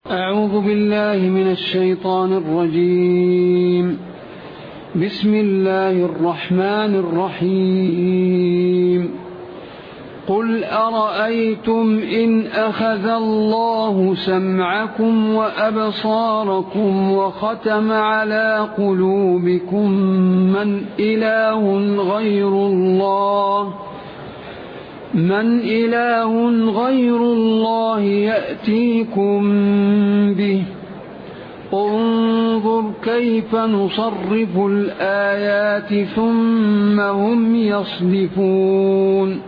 أعوذ بالله من الشيطان الرجيم. بسم الله الرحمن الرحيم. قل أرأيتم إن أخذ الله سمعكم وأبصاركم وختم على قلوبكم من إله غير الله يأتيكم به. انظر كيف نصرف الآيات ثم هم يصدفون.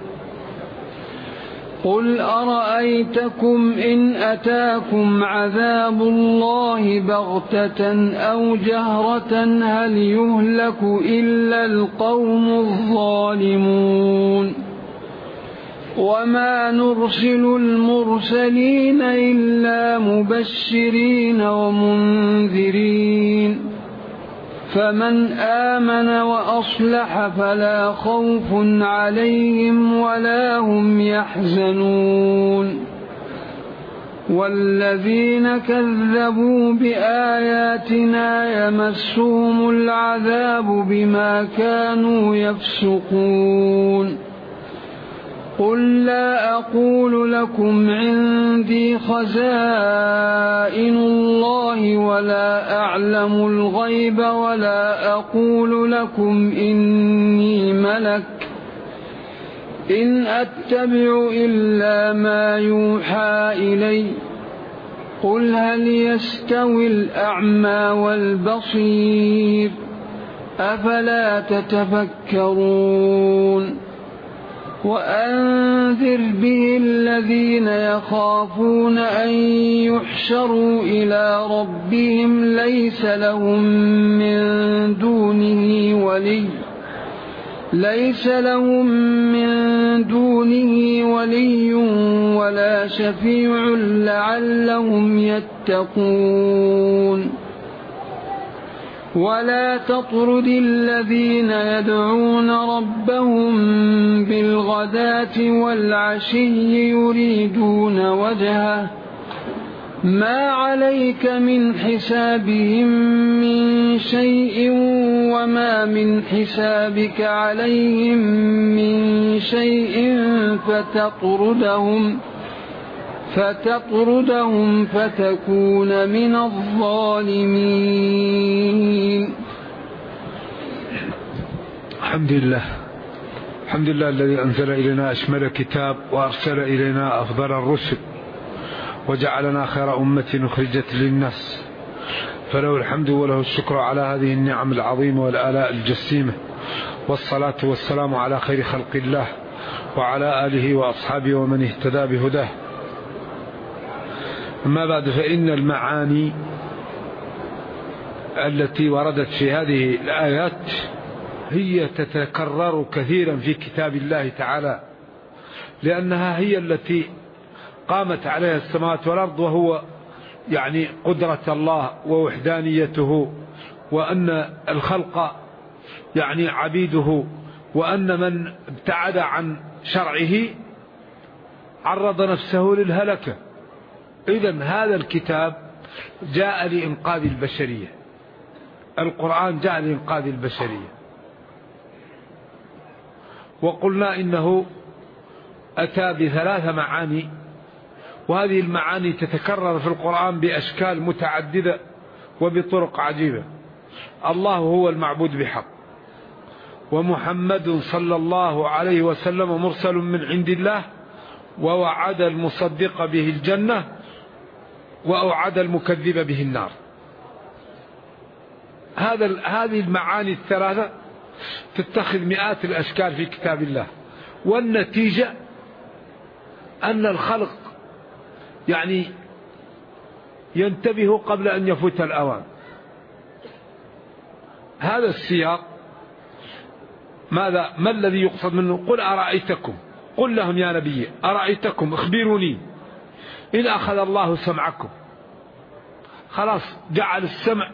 قل أرأيتكم إن أتاكم عذاب الله بغتة أو جهرة هل يهلك إلا القوم الظالمون. وما نرسل المرسلين إلا مبشرين ومنذرين، فمن آمن وأصلح فلا خوف عليهم ولا هم يحزنون. والذين كذبوا بآياتنا يمسهم العذاب بما كانوا يفسقون. قل لا أقول لكم عندي خزائن الله ولا أعلم الغيب ولا أقول لكم إني ملك، إن أتبع إلا ما يوحى إلي. قل هل يستوي الأعمى والبصير أفلا تتفكرون. وأنذر به الذين يخافون أن يحشروا إلى ربهم ليس لهم من دونه ولي ولا شفيع لعلهم يتقون. ولا تطرد الذين يدعون ربهم بالغداة والعشي يريدون وجهه ما عليك من حسابهم من شيء وما من حسابك عليهم من شيء فتطردهم فتكون من الظالمين. الحمد لله الذي أنزل إلينا أشمل كتاب وأرسل إلينا أفضل الرسل وجعلنا خير أمة أخرجت للناس، فله الحمد وله الشكر على هذه النعم العظيمة والآلاء الجسيمة، والصلاة والسلام على خير خلق الله وعلى آله وأصحابه ومن اهتدى بهداه. أما بعد، فإن المعاني التي وردت في هذه الآيات هي تتكرر كثيرا في كتاب الله تعالى، لأنها هي التي قامت عليها السماوات والأرض، وهو يعني قدرة الله ووحدانيته، وأن الخلق يعني عبيده، وأن من ابتعد عن شرعه عرض نفسه للهلكة. إذن هذا الكتاب جاء لإنقاذ البشرية، القرآن جاء لإنقاذ البشرية. وقلنا إنه أتى بثلاث معاني، وهذه المعاني تتكرر في القرآن بأشكال متعددة وبطرق عجيبة. الله هو المعبود بحق، ومحمد صلى الله عليه وسلم مرسل من عند الله، ووعد المصدق به الجنة وأوعد المكذب به النار. هذه المعاني الثلاثة تتخذ مئات الأشكال في كتاب الله، والنتيجة أن الخلق يعني ينتبه قبل أن يفوت الأوان. هذا السياق ما الذي يقصد منه؟ قل أرأيتكم، قل لهم يا نبي أرأيتكم، اخبروني إن أخذ الله سمعكم. خلاص جعل السمع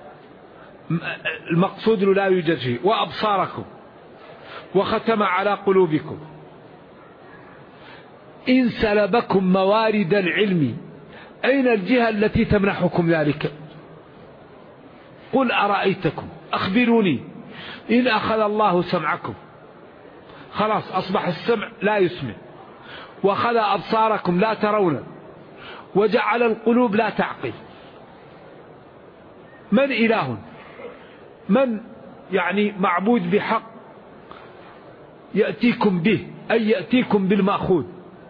المقصود لا يوجد فيه، وأبصاركم، وختم على قلوبكم. إن سلبكم موارد العلم أين الجهة التي تمنحكم ذلك؟ قل أرأيتكم، أخبروني إن أخذ الله سمعكم، خلاص أصبح السمع لا يسمع، وأخذ أبصاركم لا ترون، وجعل القلوب لا تعقل، من إله؟ من يعني معبود بحق يأتيكم به، أي يأتيكم بالمأخوذ؟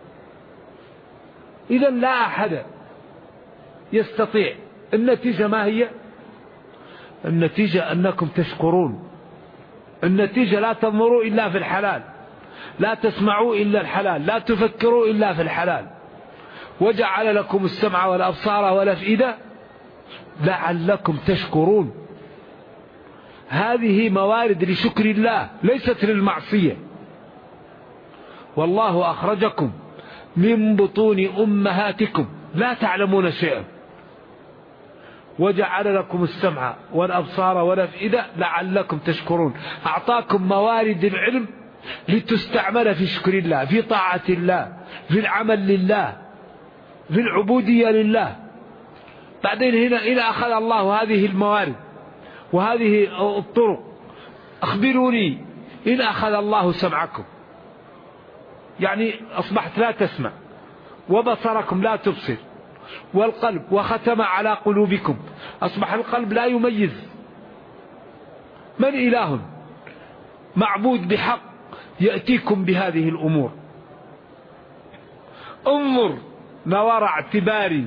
إذا لا أحد يستطيع. النتيجة ما هي؟ النتيجة أنكم تشكرون. النتيجة لا تنظروا إلا في الحلال، لا تسمعوا إلا الحلال، لا تفكروا إلا في الحلال. وجعل لكم السمع والأبصار والأفئدة لعلكم تشكرون. هذه موارد لشكر الله ليست للمعصية. والله أخرجكم من بطون أمهاتكم لا تعلمون شيئا، وجعل لكم السمع والأبصار والأفئدة لعلكم تشكرون. أعطاكم موارد العلم لتستعمل في شكر الله، في طاعة الله، في العمل لله، في العبودية لله. بعدين هنا إذا أخذ الله هذه الموارد وهذه الطرق، أخبروني إن أخذ الله سمعكم، يعني أصبحت لا تسمع، وبصركم لا تبصر، والقلب، وختم على قلوبكم، أصبح القلب لا يميز. من إله معبود بحق يأتيكم بهذه الأمور؟ انظر نظر اعتبار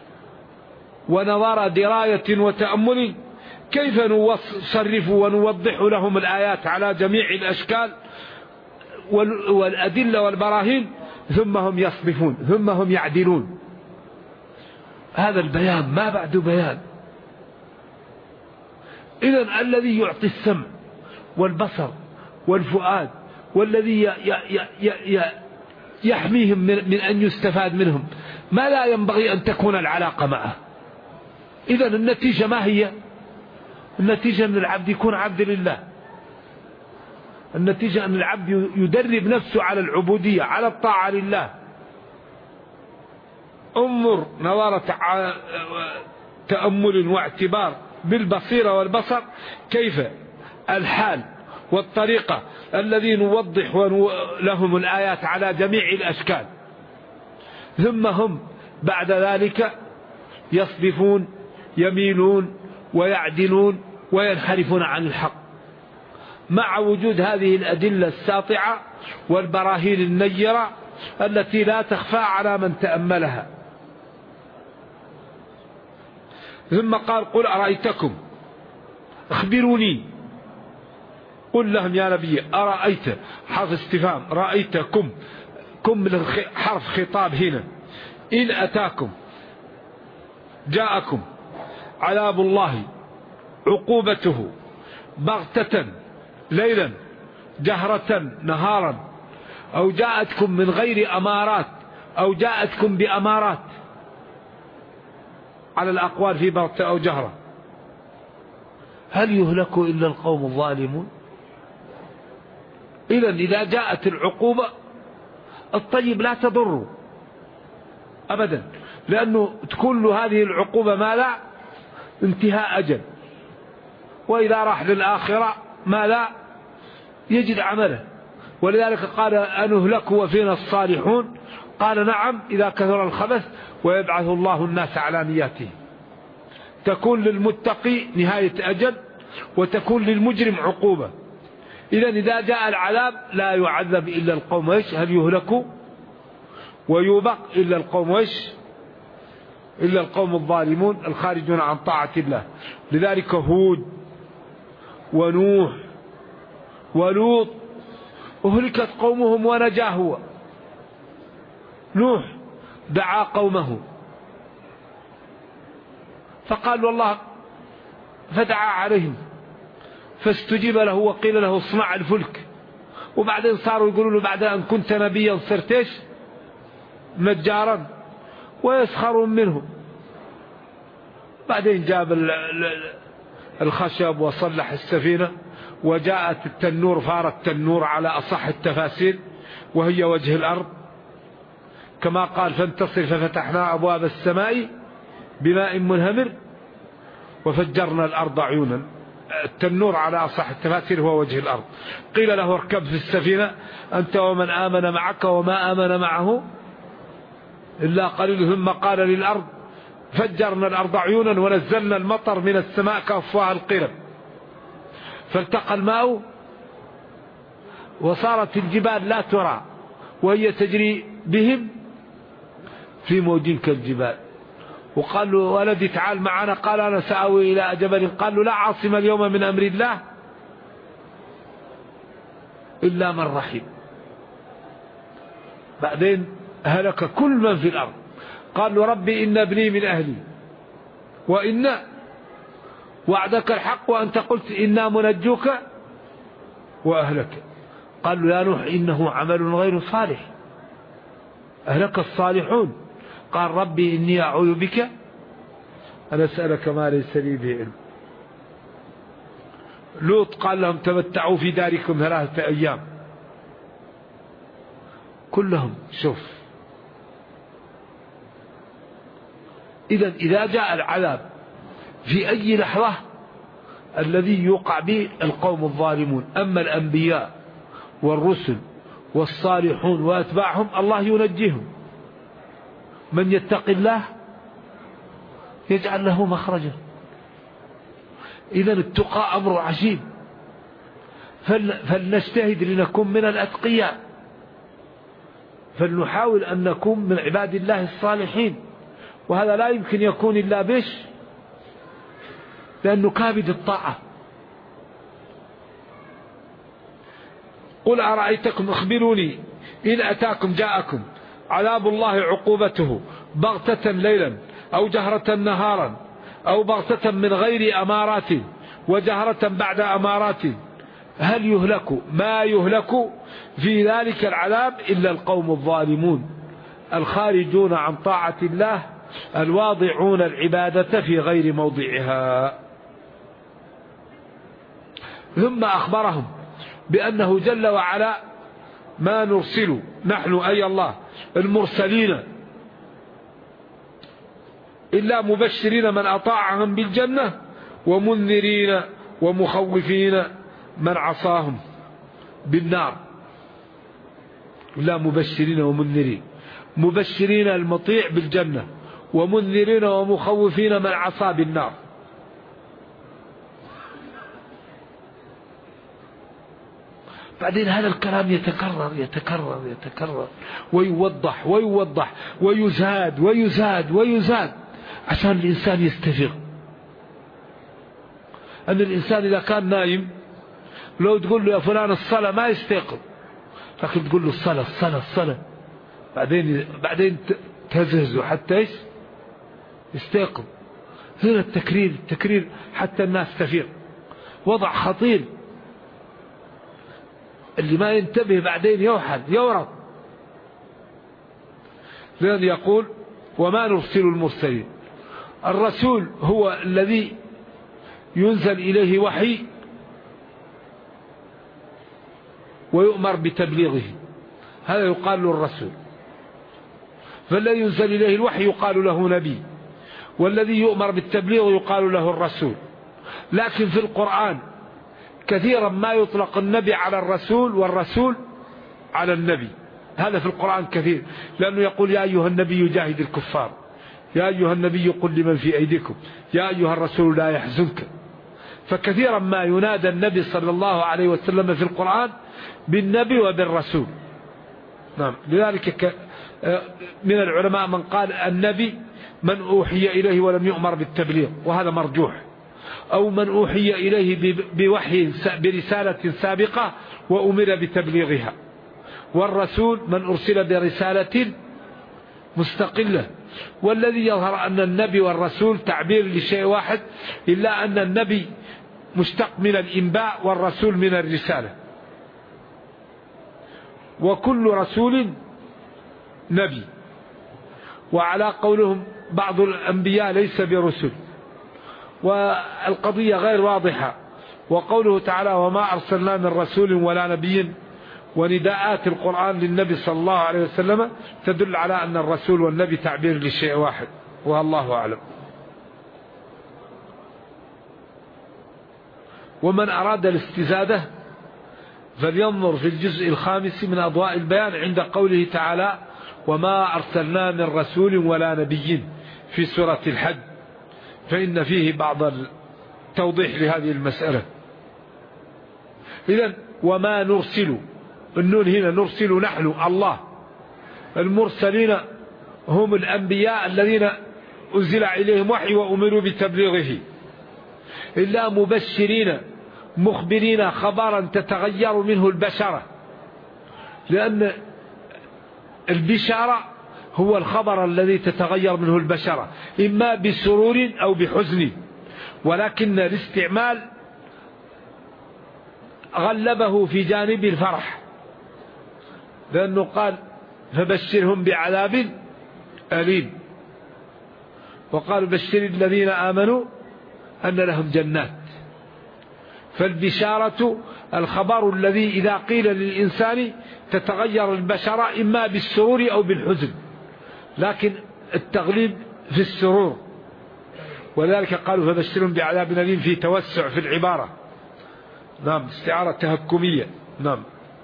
ونظر دراية وتأمل كيف نصرف ونوضح لهم الآيات على جميع الأشكال والأدلة والبراهين، ثم هم يصرفون، ثم هم يعدلون. هذا البيان ما بعد بيان. إذن الذي يعطي السمع والبصر والفؤاد، والذي يحميهم من أن يستفاد منهم، ما لا ينبغي أن تكون العلاقة معه. إذن النتيجة ما هي؟ النتيجة أن العبد يكون عبد لله. النتيجة أن العبد يدرب نفسه على العبودية، على الطاعة لله. انظر نظرة تأمل واعتبار بالبصيرة والبصر كيف الحال والطريقة الذي نوضح لهم الآيات على جميع الأشكال، ثم هم بعد ذلك يصدفون، يميلون ويعدلون وينحرفون عن الحق، مع وجود هذه الأدلة الساطعة والبراهين النيرة التي لا تخفى على من تأملها. ثم قال قل أرأيتكم، أخبروني. قل لهم يا نبي أرأيت، حرف استفهام، رأيتكم، كم من حرف خطاب هنا. إن أتاكم، جاءكم عذاب الله عقوبته بغتة ليلا جهرة نهارا، أو جاءتكم من غير أمارات، أو جاءتكم بأمارات، على الأقوال في بغتة أو جهرة. هل يهلك إلا القوم الظالمون؟ إذا جاءت العقوبة الطيب لا تضر أبدا، لأنه تكون له هذه العقوبة ما لا انتهاء أجل، وإذا راح للآخرة ما لا يجد عمله. ولذلك قال أنهلك وفينا الصالحون؟ قال نعم إذا كثر الخبث ويبعث الله الناس على نياته. تكون للمتقي نهاية أجل، وتكون للمجرم عقوبة. إذا جاء العذاب لا يعذب إلا القوم إيش؟ هل يهلك ويوبق إلا القوم إيش؟ إلا القوم الظالمون الخارجون عن طاعة الله. لذلك هود ونوح ولوط أهلكت قومهم ونجا هو. نوح دعا قومه فقال والله، فدعا عليهم فاستجيب له وقيل له اصنع الفلك. وبعدين صاروا يقولوا له بعد أن كنت نبيا صرت ايش؟ نجارا، ويسخرون منهم. بعدين جاب الخشب وصلح السفينة، وجاءت التنور، فار التنور على أصح التفاسير، وهي وجه الأرض كما قال فانتصر ففتحنا أبواب السماء بماء منهمر وفجرنا الأرض عيونا. التنور على أصح التفاسير هو وجه الأرض. قيل له اركب في السفينة أنت ومن آمن معك وما آمن معه إلا قليل، ثم قال للأرض فجرنا الأرض عيونا ونزلنا المطر من السماء كأفواه القرب، فالتقى الماء وصارت الجبال لا ترى وهي تجري بهم في موج كالجبال. وقال له ولدي تعال معنا، قال أنا سأوي إلى جبل. قال له لا عاصم اليوم من أمر الله إلا من رحم. بعدين هلك كل من في الأرض. قال له ربي إن ابني من أهلي وإن وعدك الحق وأنت قلت إنا منجوك وأهلك. قال له يا نوح إنه عمل غير صالح أهلك الصالحون. قال ربي إني أعوذ بك أن أسألك ما ليس لي به علم. لوط قال لهم تمتعوا في داركم 3 أيام. كلهم شوف. إذا جاء العذاب في أي لحظة الذي يوقع به القوم الظالمون. أما الأنبياء والرسل والصالحون وأتباعهم الله ينجيهم. من يتق الله يجعل له مخرجا. إذا التقى أمر عجيب، فلنجتهد لنكون من الأتقياء، فلنحاول أن نكون من عباد الله الصالحين. وهذا لا يمكن يكون إلا بش، لأنه كابد الطاعة. قل أرأيتكم أخبروني إن أتاكم جاءكم عذاب الله عقوبته بغتة ليلا أو جهرة نهارا أو بغتة من غير أمارات وجهرة بعد أمارات هل يهلك ما يهلك في ذلك العذاب إلا القوم الظالمون الخارجون عن طاعة الله الواضعون العبادة في غير موضعها. ثم أخبرهم بأنه جل وعلا ما نرسل نحن أي الله المرسلين إلا مبشرين من أطاعهم بالجنة ومنذرين ومخوفين من عصاهم بالنار. لا مبشرين ومنذرين، مبشرين المطيع بالجنة ومنذرين ومخوفين من عصى بالنار. بعدين هذا الكلام يتكرر يتكرر يتكرر ويوضح ويوضح ويزاد ويزاد ويزاد عشان الإنسان يستفيق. أن الإنسان إذا كان نايم لو تقول له يا فلان الصلاة ما يستيقظ، لكن تقول له الصلاة الصلاة الصلاة بعدين تهزهزه حتى يستيقظ. هنا التكرير حتى الناس تفيق. وضع خطير، اللي ما ينتبه بعدين يوحد يورط. لأن يقول وما نرسل المرسلين. الرسول هو الذي ينزل إليه وحي ويؤمر بتبليغه، هذا يقال له الرسول. فالذي ينزل إليه الوحي يقال له نبي، والذي يؤمر بالتبليغ يقال له الرسول. لكن في القرآن كثيرا ما يطلق النبي على الرسول والرسول على النبي. هذا في القرآن كثير، لأنه يقول يا أيها النبي جاهد الكفار، يا أيها النبي قل لمن في أيديكم، يا أيها الرسول لا يحزنك. فكثيرا ما ينادى النبي صلى الله عليه وسلم في القرآن بالنبي وبالرسول. نعم. لذلك من العلماء من قال النبي من أوحي إليه ولم يؤمر بالتبليغ، وهذا مرجوح، أو من أوحي إليه بوحي برسالة سابقة وأمر بتبليغها. والرسول من أرسل برسالة مستقلة. والذي يظهر أن النبي والرسول تعبير لشيء واحد، إلا أن النبي مشتق من الإنباء والرسول من الرسالة. وكل رسول نبي. وعلى قولهم بعض الأنبياء ليس برسل، والقضية غير واضحة. وقوله تعالى وما أرسلنا من رسول ولا نبي، ونداءات القرآن للنبي صلى الله عليه وسلم تدل على أن الرسول والنبي تعبير لشيء واحد، والله أعلم. ومن أراد الاستزادة فلينظر في الجزء 5 من أضواء البيان عند قوله تعالى: وما أرسلنا من رسول ولا نبي، في سورة الحج، فإن فيه بعض التوضيح لهذه المسألة. إذن وما نرسل، النون هنا نرسل نحن الله، المرسلين هم الأنبياء الذين أنزل إليهم وحي وأمروا بتبليغه، إلا مبشرين مخبرين خبرا تتغير منه البشرة، لأن البشارة هو الخبر الذي تتغير منه البشرة إما بسرور أو بحزن، ولكن الاستعمال غلبه في جانب الفرح، لأنه قال فبشرهم بعذاب أليم، وقال بشر الذين آمنوا أن لهم جنات. فالبشارة الخبر الذي إذا قيل للإنسان تتغير البشرة إما بالسرور أو بالحزن، لكن التغليب في السرور، ولذلك قالوا فبشرهم بعذاب أليم، في توسع في العبارة. نعم، استعارة تهكمية. نعم.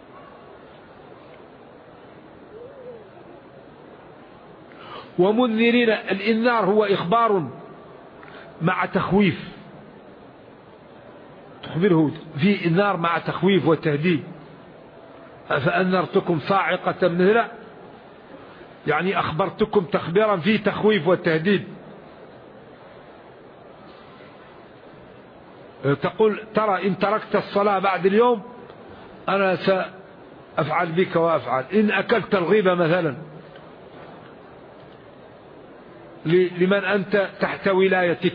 ومنذرين، الإنذار هو إخبار مع تخويف، تخبره في إنذار مع تخويف وتهديد. فأنذرتكم صاعقة مثله، يعني أخبرتكم تخبيرا في تخويف وتهديد. تقول ترى إن تركت الصلاة بعد اليوم أنا سأفعل بك وأفعل، إن أكلت الغيبة مثلا لمن أنت تحت ولايتك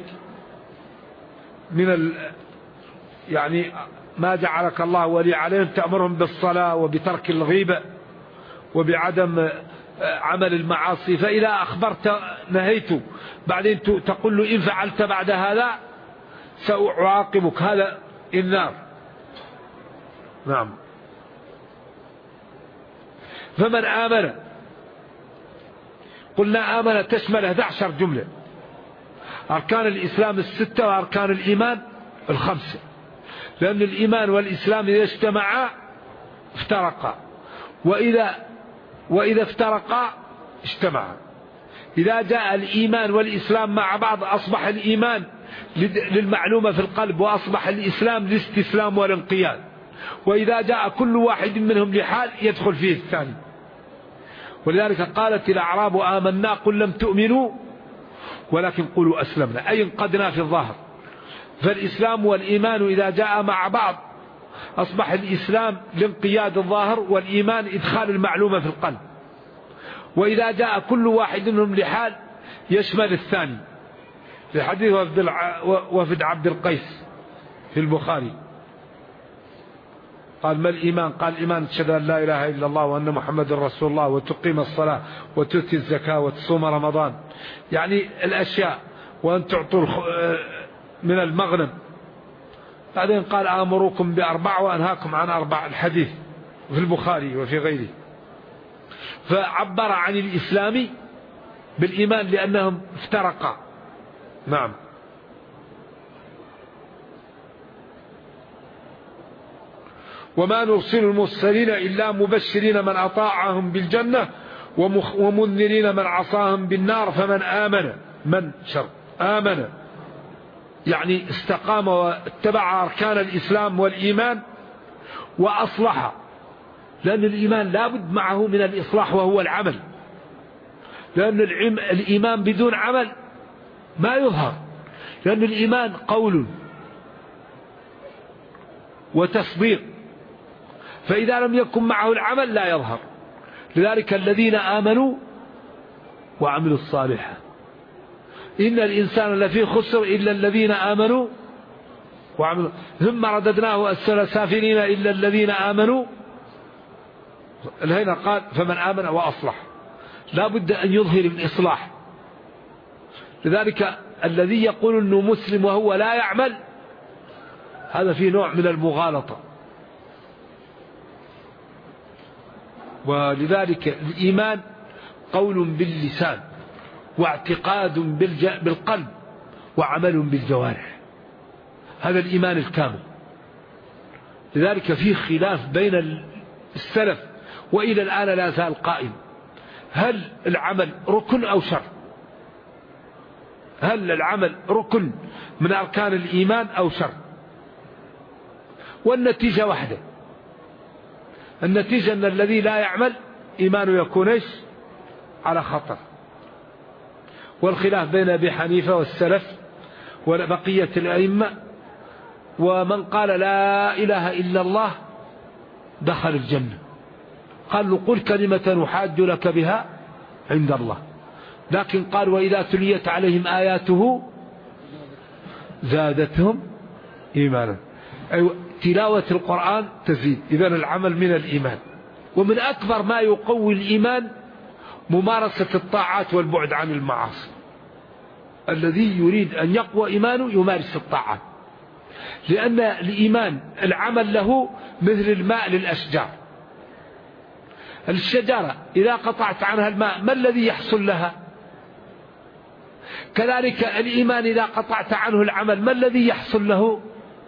من يعني ما جعلك الله ولي عليهم، تأمرهم بالصلاة وبترك الغيبة وبعدم عمل المعاصي، فإذا أخبرت نهيت، بعدين تقول له إن فعلت بعد هذا سأعاقبك، هذا النار. نعم. فمن آمن، قلنا آمن تشمل 11 جملة، أركان الإسلام 6 وأركان الإيمان 5، لأن الإيمان والإسلام إذا اجتمعا افترقا، وإذا افترقا اجتمعا. إذا جاء الإيمان والإسلام مع بعض أصبح الإيمان للمعلومة في القلب، وأصبح الإسلام للاستسلام والانقياد، وإذا جاء كل واحد منهم لحال يدخل فيه الثاني. ولذلك قالت الأعراب آمنا قل لم تؤمنوا ولكن قولوا أسلمنا، أي انقدنا في الظاهر. فالإسلام والإيمان إذا جاء مع بعض أصبح الإسلام لانقياد الظاهر، والإيمان إدخال المعلومة في القلب، وإذا جاء كل واحد منهم لحال يشمل الثاني. في حديث وفد عبد القيس في البخاري قال ما الإيمان؟ قال الإيمان تشهد أن لا إله إلا الله وأن محمد رسول الله وتقيم الصلاة وتؤتي الزكاة وتصوم رمضان، يعني الأشياء، وأن تعطوا من المغنم. بعدين قال آمركم ب4 وأنهاكم عن 4، الحديث في البخاري وفي غيره. فعبر عن الإسلام بالإيمان لأنهم افترقا. نعم. وما نرسل المرسلين إلا مبشرين من أطاعهم بالجنة ومنذرين من عصاهم بالنار. فمن آمن، من شرط آمن يعني استقام واتبع أركان الإسلام والإيمان وأصلح، لأن الإيمان لابد معه من الإصلاح وهو العمل، لأن الإيمان بدون عمل ما يظهر، لأن الإيمان قول وتصديق، فإذا لم يكن معه العمل لا يظهر. لذلك الذين آمنوا وعملوا الصالحات إن الإنسان لفي خسر إلا الذين آمنوا وعملوا، ثم رددناه أسفل سافلين إلا الذين آمنوا. هنا قال فمن آمن وأصلح، لا بد أن يظهر الإصلاح. لذلك الذي يقول أنه مسلم وهو لا يعمل هذا فيه نوع من المغالطة. ولذلك الإيمان قول باللسان واعتقاد بالقلب وعمل بالجوارح، هذا الإيمان الكامل. لذلك فيه خلاف بين السلف وإلى الآن لا زال قائم: هل العمل ركن أو شرط؟ هل العمل ركن من أركان الإيمان أو شرط؟ والنتيجة واحدة، النتيجة أن الذي لا يعمل إيمانه يكون إيش؟ على خطر. والخلاف بين أبي حنيفة والسلف وبقية الأئمة، ومن قال لا إله إلا الله دخل الجنة. قال له: قل كلمة أحاج لك بها عند الله. لكن قال: وإذا تليت عليهم آياته زادتهم إيمانا. أي تلاوة القرآن تزيد. إذن العمل من الإيمان. ومن أكبر ما يقوي الإيمان ممارسة الطاعات والبعد عن المعاصي. الذي يريد أن يقوى إيمانه يمارس الطاعات، لأن الإيمان العمل له مثل الماء للأشجار. الشجرة إذا قطعت عنها الماء ما الذي يحصل لها؟ كذلك الإيمان إذا قطعت عنه العمل ما الذي يحصل له؟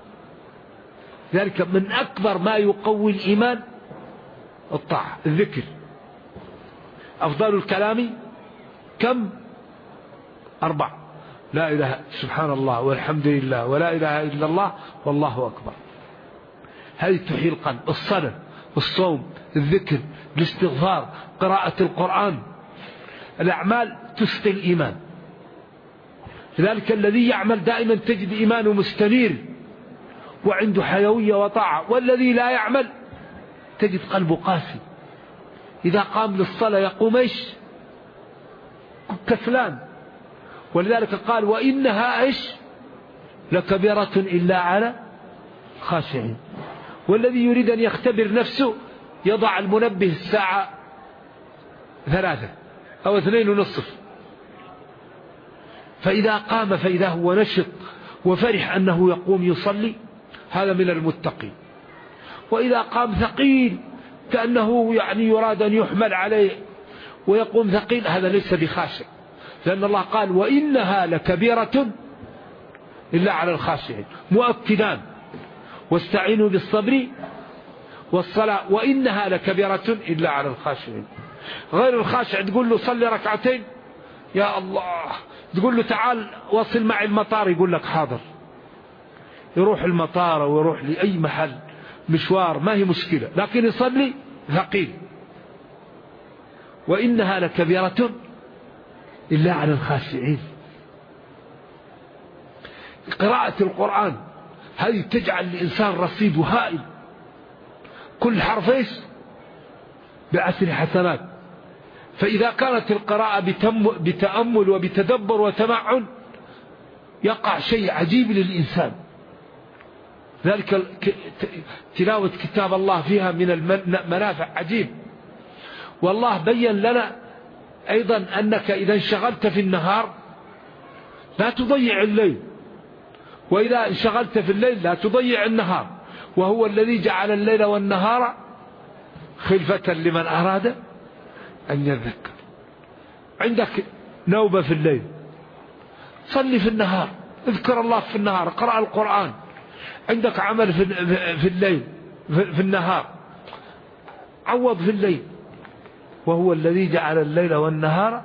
ذلك من أكبر ما يقوي الإيمان الطاعة، الذكر. أفضل الكلام كم؟ 4: لا إله سبحان الله والحمد لله ولا إله إلا الله والله أكبر. هذه تحيي القلب. الصلاة، الصوم، الذكر، الاستغفار، قراءة القرآن، الأعمال تسقي الإيمان. لذلك الذي يعمل دائما تجد إيمانه مستنير وعنده حيوية وطاعة، والذي لا يعمل تجد قلبه قاسي. إذا قام للصلاة يقوم إيش؟ كسلان. ولذلك قال: وإنها إيش؟ لكبيرة إلا على خاشعين. والذي يريد أن يختبر نفسه يضع المنبه الساعة 3 أو 2:30، فإذا قام فإذا هو نشط وفرح أنه يقوم يصلي، هذا من المتقين. وإذا قام ثقيل كأنه يراد أن يحمل عليه ويقوم ثقيل، هذا ليس بخاشع، لأن الله قال: وإنها لكبيرة إلا على الخاشعين. مؤكدان: واستعينوا بالصبر والصلاة وإنها لكبيرة إلا على الخاشعين. غير الخاشع تقول له صلي ركعتين، يا الله، تقول له تعال وصل معي المطار، يقول لك حاضر، يروح المطار ويروح لأي محل مشوار ما هي مشكلة، لكن يصلي ثقيل. وإنها لكبيرة إلا على الخاشعين. قراءة القرآن هذه تجعل الإنسان رصيد هائل، كل حرف إيش؟ ب10 حسنات. فإذا كانت القراءة بتأمل وبتدبر وتمعن يقع شيء عجيب للإنسان. ذلك تلاوة كتاب الله فيها من المنافع عجيب. والله بين لنا أيضا أنك إذا انشغلت في النهار لا تضيع الليل، وإذا انشغلت في الليل لا تضيع النهار. وهو الذي جعل الليل والنهار خلفة لمن أراد أن يذكر. عندك نوبة في الليل، صلي في النهار، اذكر الله في النهار، اقرأ القرآن. عندك عمل في الليل في النهار، عوض في الليل. وهو الذي جعل الليل والنهار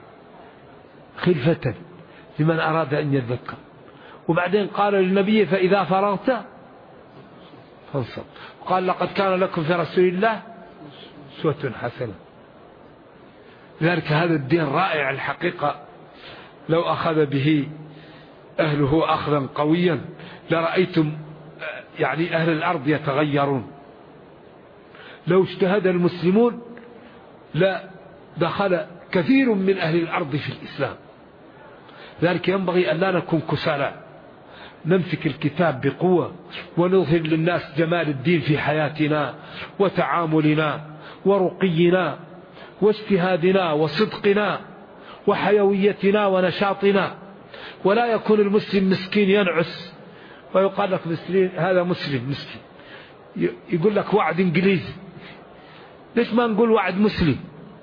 خلفة لمن أراد أن يذكر. وبعدين قال للنبي: فإذا فرغت فانصب. قال: لقد كان لكم في رسول الله أسوة حسنة. لذلك هذا الدين رائع الحقيقة، لو أخذ به أهله أخذا قويا لرأيتم أهل الأرض يتغيرون. لو اجتهد المسلمون لا دخل كثير من أهل الأرض في الإسلام. ذلك ينبغي أن لا نكون كسالى، نمسك الكتاب بقوة ونظهر للناس جمال الدين في حياتنا وتعاملنا ورقينا واجتهادنا وصدقنا وحيويتنا ونشاطنا. ولا يكون المسلم مسكين ينعس ويقال لك مسلم، هذا مسلم مسكين، يقول لك وعد إنجليزي. ليش ما نقول وعد مسلم؟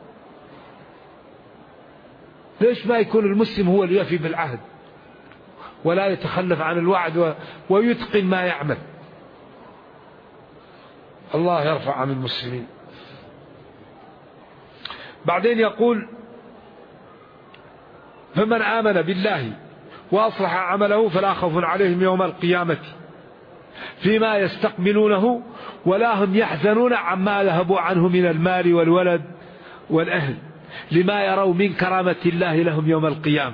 ليش ما يكون المسلم هو اللي يفي بالعهد ولا يتخلف عن الوعد ويتقن ما يعمل؟ الله يرفع عن المسلمين. بعدين يقول فمن آمن بالله وأصلح عمله فلا خوف عليهم يوم القيامة فيما يستقبلونه ولا هم يحزنون عما ذهبوا عنه من المال والولد والأهل لما يروا من كرامة الله لهم يوم القيامة.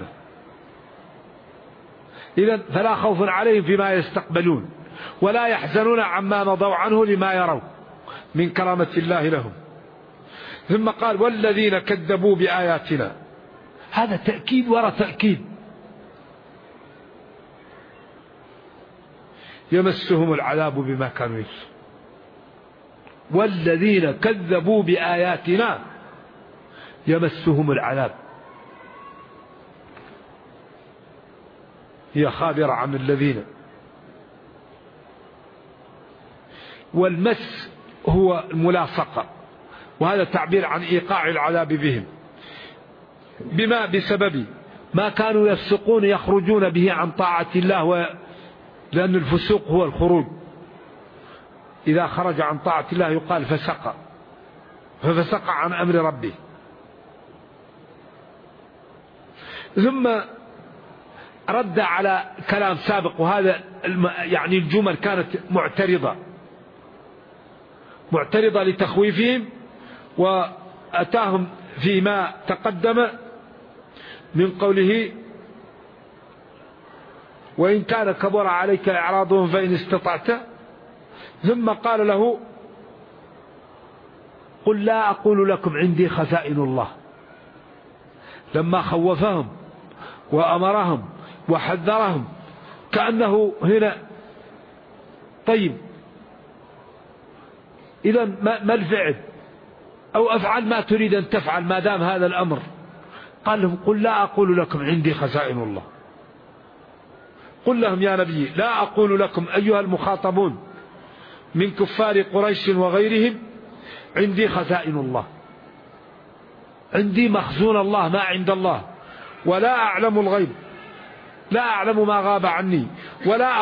إذن فلا خوف عليهم فيما يستقبلون ولا يحزنون عما مضوا عنه لما يروا من كرامة الله لهم. ثم قال والذين كذبوا بآياتنا، هذا تأكيد وراء تأكيد، يمسهم العذاب بما كانوا يكسبون. والذين كذبوا بآياتنا يمسهم العذاب، هي خابرة عن الذين. والمس هو الملاصقة، وهذا تعبير عن إيقاع العذاب بهم بسبب ما كانوا يفسقون يخرجون به عن طاعة الله، لأن الفسوق هو الخروج، إذا خرج عن طاعة الله يقال ففسق عن أمر ربه. ثم رد على كلام سابق، وهذا يعني الجمل كانت معترضة لتخويفهم، وأتاهم فيما تقدم من قوله وإن كان كبر عليك إعراضهم فإن استطعت. ثم قال له قل لا أقول لكم عندي خزائن الله، لما خوفهم وأمرهم وحذرهم كأنه هنا طيب إذا ما الفعل، أو أفعل ما تريد أن تفعل ما دام هذا الأمر. قال لهم قل لا أقول لكم عندي خزائن الله. قل لهم يا نبي لا أقول لكم أيها المخاطبون من كفار قريش وغيرهم عندي خزائن الله، عندي مخزون الله ما عند الله، ولا أعلم الغيب، لا أعلم ما غاب عني، ولا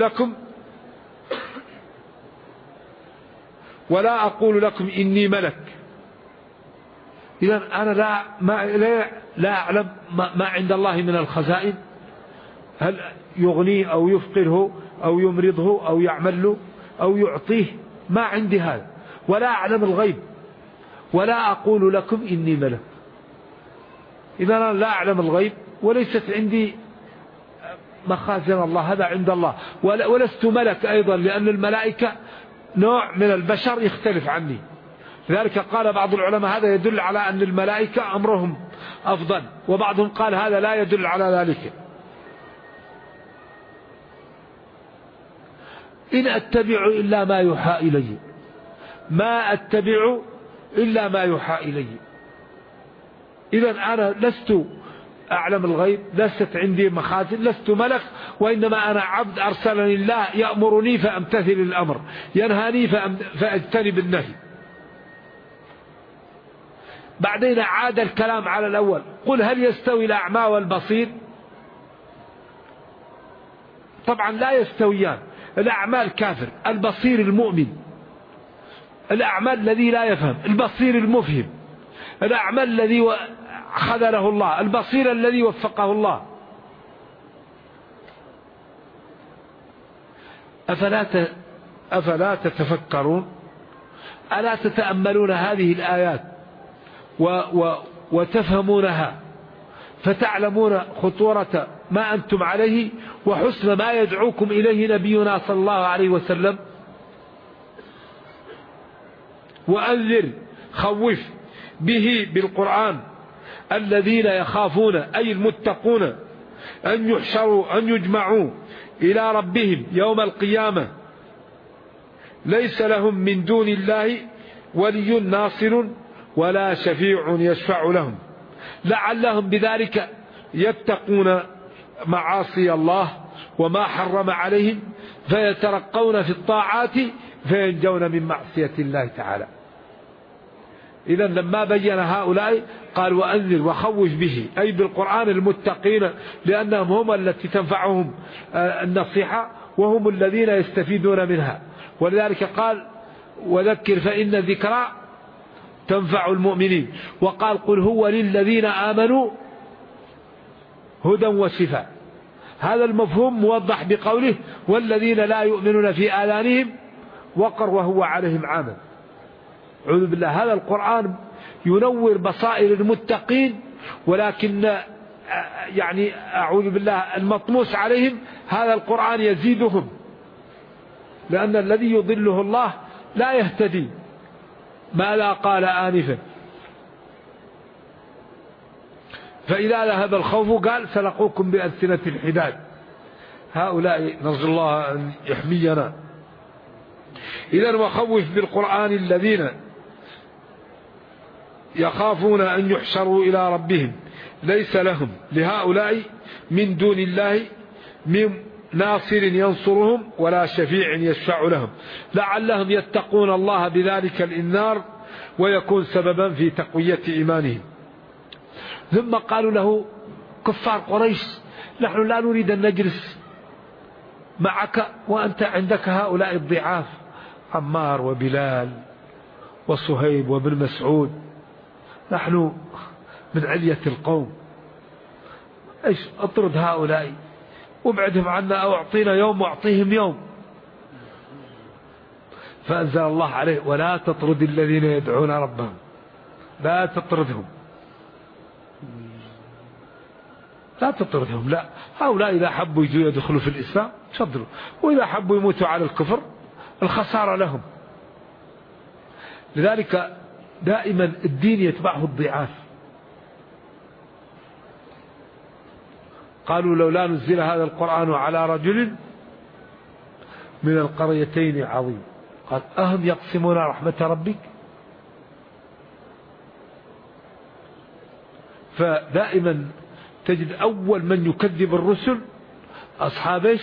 أقول لكم إني ملك. إذن أنا لا أعلم ما عند الله من الخزائن، هل يغنيه أو يفقره أو يمرضه أو يعمل له أو يعطيه، ما عندي هذا، ولا أعلم الغيب، ولا أقول لكم إني ملك. إذا أنا لا أعلم الغيب وليست عندي مخازن الله، هذا عند الله، ولست ملك أيضا، لأن الملائكة نوع من البشر يختلف عني. لذلك قال بعض العلماء هذا يدل على أن الملائكة أمرهم أفضل، وبعضهم قال هذا لا يدل على ذلك. إن أتبع إلا ما يوحى إلي، ما أتبع إلا ما يوحى إلي. إذا أنا لست أعلم الغيب، لست عندي مخازن، لست ملك، وإنما أنا عبد أرسلني الله يأمرني فأمتثل الأمر، ينهاني فأجتنب النهي. بعدين عاد الكلام على الأول، قل هل يستوي الأعمى والبصير؟ طبعا لا يستويان، الأعمى الكافر، البصير المؤمن، الأعمى الذي لا يفهم، البصير المفهم، الأعمى الذي خذله الله، البصير الذي وفقه الله. أفلا تتفكرون؟ ألا تتأملون هذه الآيات وتفهمونها فتعلمون خطورة ما أنتم عليه وحسن ما يدعوكم إليه نبينا صلى الله عليه وسلم؟ وأنذر، خوف به بالقرآن الذين يخافون أي المتقون أن يحشروا، أن يجمعوا إلى ربهم يوم القيامة ليس لهم من دون الله ولي ناصر ولا شفيع يشفع لهم لعلهم بذلك يتقون معاصي الله وما حرم عليهم فيترقون في الطاعات فينجون من معصية الله تعالى. إذا لما بين هؤلاء قال وأنذر وخوف به أي بالقرآن المتقين، لأنهم هم التي تنفعهم النصيحة وهم الذين يستفيدون منها. ولذلك قال وذكر فإن الذكرى تنفع المؤمنين. وقال قل هو للذين آمنوا هدى وشفاء. هذا المفهوم موضح بقوله والذين لا يؤمنون في آذانهم وقر وهو عليهم عامل. أعوذ بالله، هذا القرآن ينور بصائر المتقين، ولكن يعني أعوذ بالله المطموس عليهم هذا القرآن يزيدهم، لأن الذي يضله الله لا يهتدي. ماذا قال آنفا؟ فإذا ذهب الخوف قال سلقوكم بألسنة الحداد. هؤلاء نرجو الله أن يحمينا. إذن وخوف بالقرآن الذين يخافون أن يحشروا إلى ربهم ليس لهم لهؤلاء من دون الله من ناصر ينصرهم ولا شفيع يشفع لهم لعلهم يتقون الله بذلك الإنذار ويكون سببا في تقوية إيمانهم. ثم قالوا له كفار قريش نحن لا نريد أن نجلس معك وأنت عندك هؤلاء الضعاف عمار وبلال وصهيب وابن مسعود، نحن من علية القوم، ايش اطرد هؤلاء وابعدهم عنا أو أعطينا يوم واعطيهم يوم. فأنزل الله عليه ولا تطرد الذين يدعون ربهم، لا تطردهم، لا تطردهم، لا، هؤلاء إذا حبوا يجوا يدخلوا في الإسلام تفضلوا، وإذا حبوا يموتوا على الكفر الخسارة لهم. لذلك دائما الدين يتبعه الضعاف. قالوا لولا نزل هذا القرآن على رجل من القريتين عظيم. قال أهم يقسمون رحمة ربك؟ فدائما تجد أول من يكذب الرسل أصحاب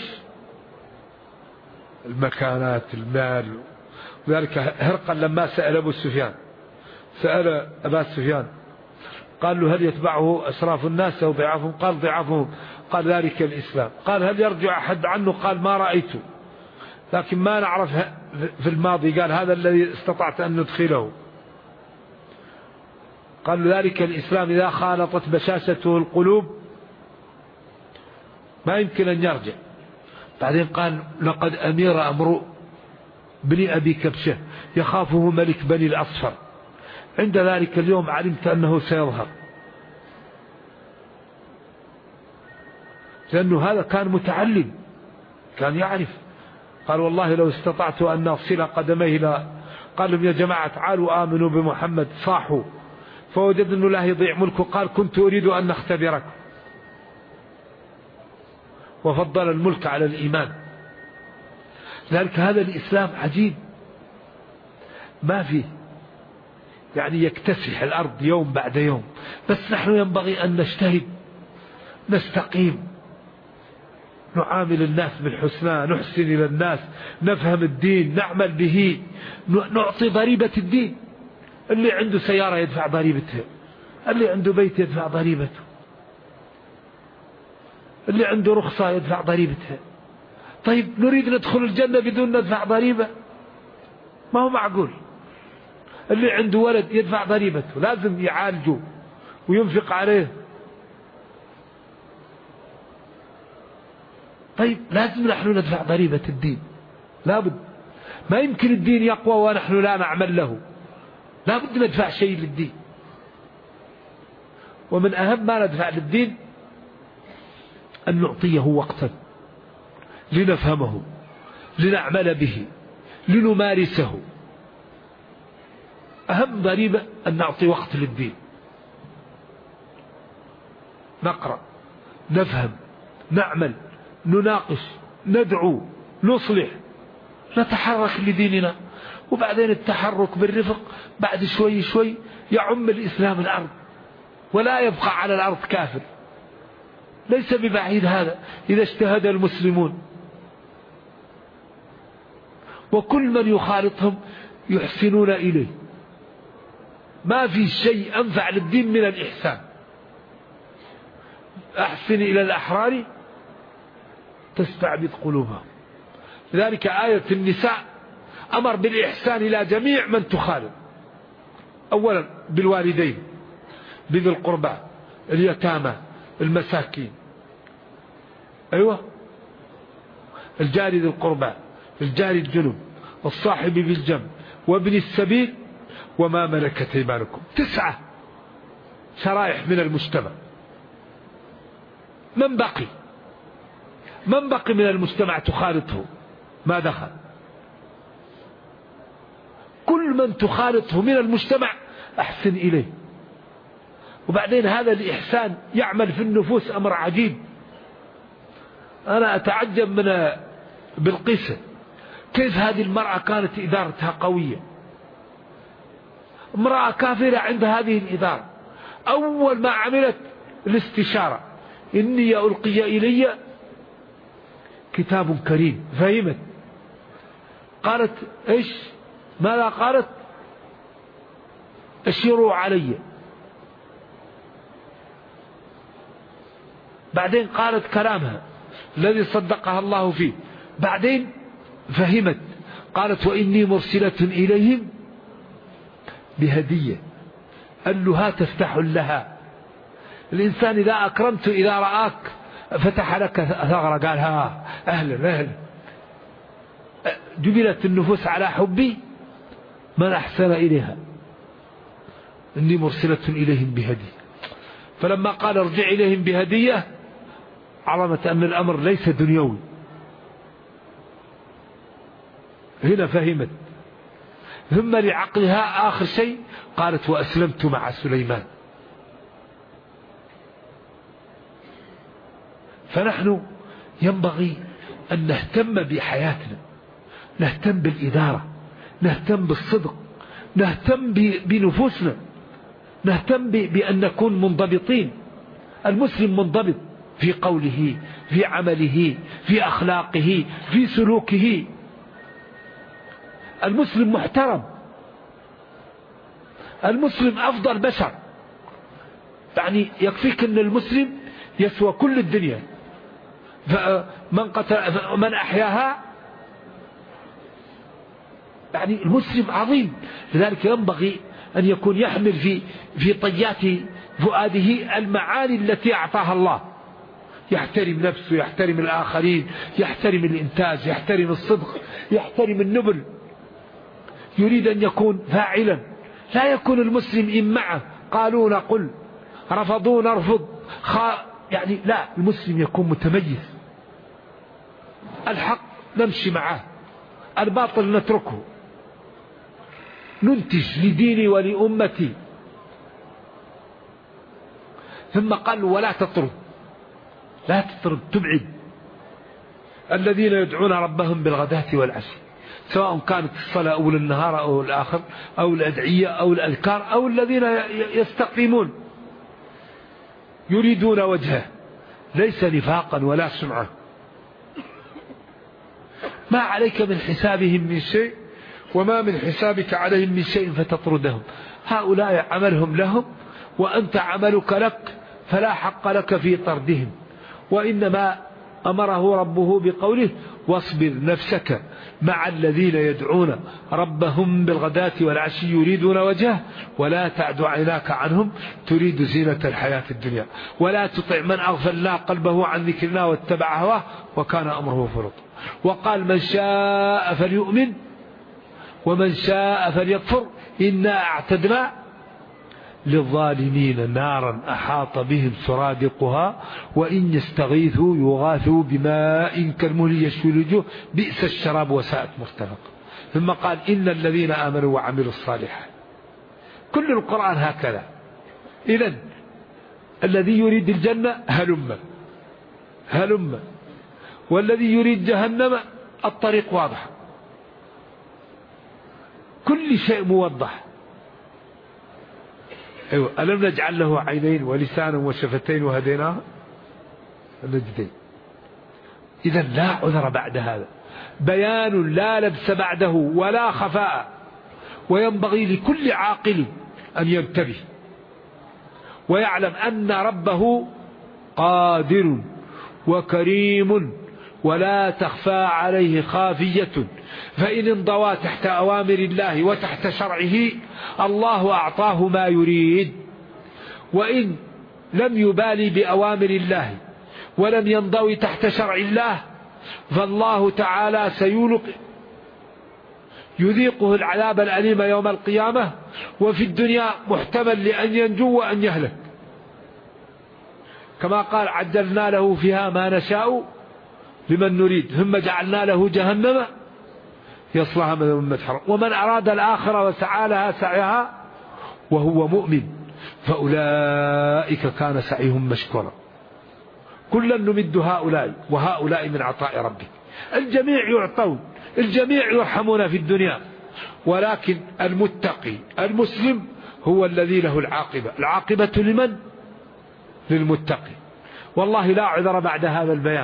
المكانات المال. وذلك هرقل لما سأل أبو سفيان، سأل أبا سفيان قال له هل يتبعه أشراف الناس أو ضعافهم؟ قال ضعافهم. قال ذلك الإسلام. قال هل يرجع أحد عنه؟ قال ما رأيته، لكن ما نعرف في الماضي. قال هذا الذي استطعت أن ندخله. قال ذلك الإسلام إذا خالطت بشاشته القلوب ما يمكن أن يرجع. بعدين قال لقد أمير أمر بن أبي كبشة يخافه ملك بني الأصفر، عند ذلك اليوم علمت أنه سيظهر، لأنه هذا كان متعلم كان يعرف. قال والله لو استطعت أن أصل قدميه قال لهم يا جماعة تعالوا آمنوا بمحمد. صاحوا فوجد أنه لا يضيع ملكه. قال كنت أريد أن نختبركم، وفضل الملك على الإيمان. لذلك هذا الإسلام عجيب، ما فيه يعني يكتسح الأرض يوم بعد يوم، بس نحن ينبغي أن نجتهد، نستقيم، نعامل الناس بالحسنى، نحسن إلى الناس، نفهم الدين، نعمل به، نعطي ضريبة الدين. اللي عنده سيارة يدفع ضريبتها، اللي عنده بيت يدفع ضريبته، اللي عنده رخصة يدفع ضريبتها. طيب نريد ندخل الجنة بدون ندفع ضريبة؟ ما هو معقول. اللي عنده ولد يدفع ضريبته، لازم يعالجه وينفق عليه. طيب لازم نحن ندفع ضريبة الدين، لابد. ما يمكن الدين يقوى ونحن لا نعمل له، لابد ندفع شيء للدين. ومن أهم ما ندفع للدين أن نعطيه وقتا لنفهمه، لنعمل به، لنمارسه. أهم ضريبة أن نعطي وقت للدين، نقرأ، نفهم، نعمل، نناقش، ندعو، نصلح، نتحرك لديننا. وبعدين التحرك بالرفق بعد شوي شوي يعم الإسلام الأرض، ولا يبقى على الأرض كافر. ليس ببعيد هذا إذا اجتهد المسلمون، وكل من يخالطهم يحسنون إليه. ما في شيء أنفع للدين من الإحسان. أحسن إلى الأحرار تستعبد قلوبهم. لذلك آية النساء أمر بالإحسان إلى جميع من تخالف. أولا بالوالدين، بذي القربى، اليتامى، المساكين، أيوة، الجار ذي القربى، الجار الجنب، الصاحب بالجنب، وابن السبيل، وما ملكت أيمانكم. 9 شرائح من المجتمع. من بقي من المجتمع تخالطه؟ ما دخل. كل من تخالطه من المجتمع أحسن إليه. وبعدين هذا الإحسان يعمل في النفوس أمر عجيب. أنا أتعجب من بلقيس، كيف هذه المرأة كانت إدارتها قوية، امرأة كافرة عند هذه الإدارة. أول ما عملت الاستشارة، إني ألقي إلي كتاب كريم، فهمت، قالت إيش؟ ماذا قالت؟ اشيروا علي. بعدين قالت كلامها الذي صدقها الله فيه. بعدين فهمت، قالت وإني مرسلة إليهم بهدية. قال له ها تفتح لها. الإنسان إذا أكرمت، إذا رآك فتح لك ثغرة، قال ها أهلا أهلا. جبلت النفوس على حبي، من أحسن إليها. إني مرسلة إليهم بهدية. فلما قال ارجع إليهم بهدية، علمت أن الأمر ليس دنيوي. هنا فهمت. ثم لعقلها آخر شيء قالت وأسلمت مع سليمان. فنحن ينبغي أن نهتم بحياتنا، نهتم بالإدارة، نهتم بالصدق، نهتم بنفوسنا، نهتم بأن نكون منضبطين. المسلم منضبط في قوله، في عمله، في أخلاقه، في سلوكه. المسلم محترم، المسلم أفضل بشر. يعني يكفيك أن المسلم يسوى كل الدنيا. من أحياها، يعني المسلم عظيم. لذلك ينبغي أن يكون يحمل في طيات فؤاده المعاني التي أعطاها الله. يحترم نفسه، يحترم الآخرين، يحترم الإنتاج، يحترم الصدق، يحترم النبل، يريد أن يكون فاعلا. لا يكون المسلم إمعة، قالوا نقل، رفضوا نرفض، يعني لا، المسلم يكون متميز. الحق نمشي معه، الباطل نتركه، ننتج لديني ولأمتي. ثم قال ولا تطرد، لا تطرد، تبعد الذين يدعون ربهم بالغداة والعشي، سواء كانت الصلاة أول النهار أو الآخر، أو الأدعية أو الأذكار، أو الذين يستقيمون يريدون وجهه، ليس نفاقا ولا سمعة. ما عليك من حسابهم من شيء، وما من حسابك عليهم من شيء فتطردهم. هؤلاء عملهم لهم، وأنت عملك لك، فلا حق لك في طردهم. وإنما أمره ربه بقوله واصبر نفسك مع الذين يدعون ربهم بالغداة والعشي يريدون وجهه ولا تعد عيناك عنهم تريد زينة الحياة الدنيا ولا تطع من أغفلنا قلبه عن ذكرنا واتبع هواه وكان أمره فرطا. وقال من شاء فليؤمن ومن شاء فليكفر إنا أعتدنا للظالمين نارا أحاط بهم سرادقها وإن يستغيثوا يغاثوا بماء كالمهل يشوي الوجوه بئس الشراب وساءت مرتفقا. ثم قال إن الذين آمنوا وعملوا الصالحات. كل القرآن هكذا. إذن الذي يريد الجنة هلم، والذي يريد جهنم الطريق واضح، كل شيء موضح. أيوة. ألم نجعل له عينين ولسانا وشفتين وهديناه النجدين. إذن لا عذر بعد هذا، بيان لا لبس بعده ولا خفاء. وينبغي لكل عاقل أن ينتبه ويعلم أن ربه قادر وكريم ولا تخفى عليه خافية، فإن انضوى تحت أوامر الله وتحت شرعه الله أعطاه ما يريد، وإن لم يبالي بأوامر الله ولم ينضوي تحت شرع الله فالله تعالى يذيقه العذاب الأليم يوم القيامة، وفي الدنيا محتمل لأن ينجو وأن يهلك، كما قال عجلنا له فيها ما نشاء لمن نريد ثم جعلنا له جهنم يصلها مذموما مدحورا، ومن أراد الآخرة وسعى لها سعيها وهو مؤمن فأولئك كان سعيهم مشكورا. كلا نمد هؤلاء وهؤلاء من عطاء ربك. الجميع يعطون، الجميع يرحمون في الدنيا، ولكن المتقي المسلم هو الذي له العاقبة. العاقبة لمن؟ للمتقي. والله لا عذر بعد هذا البيان،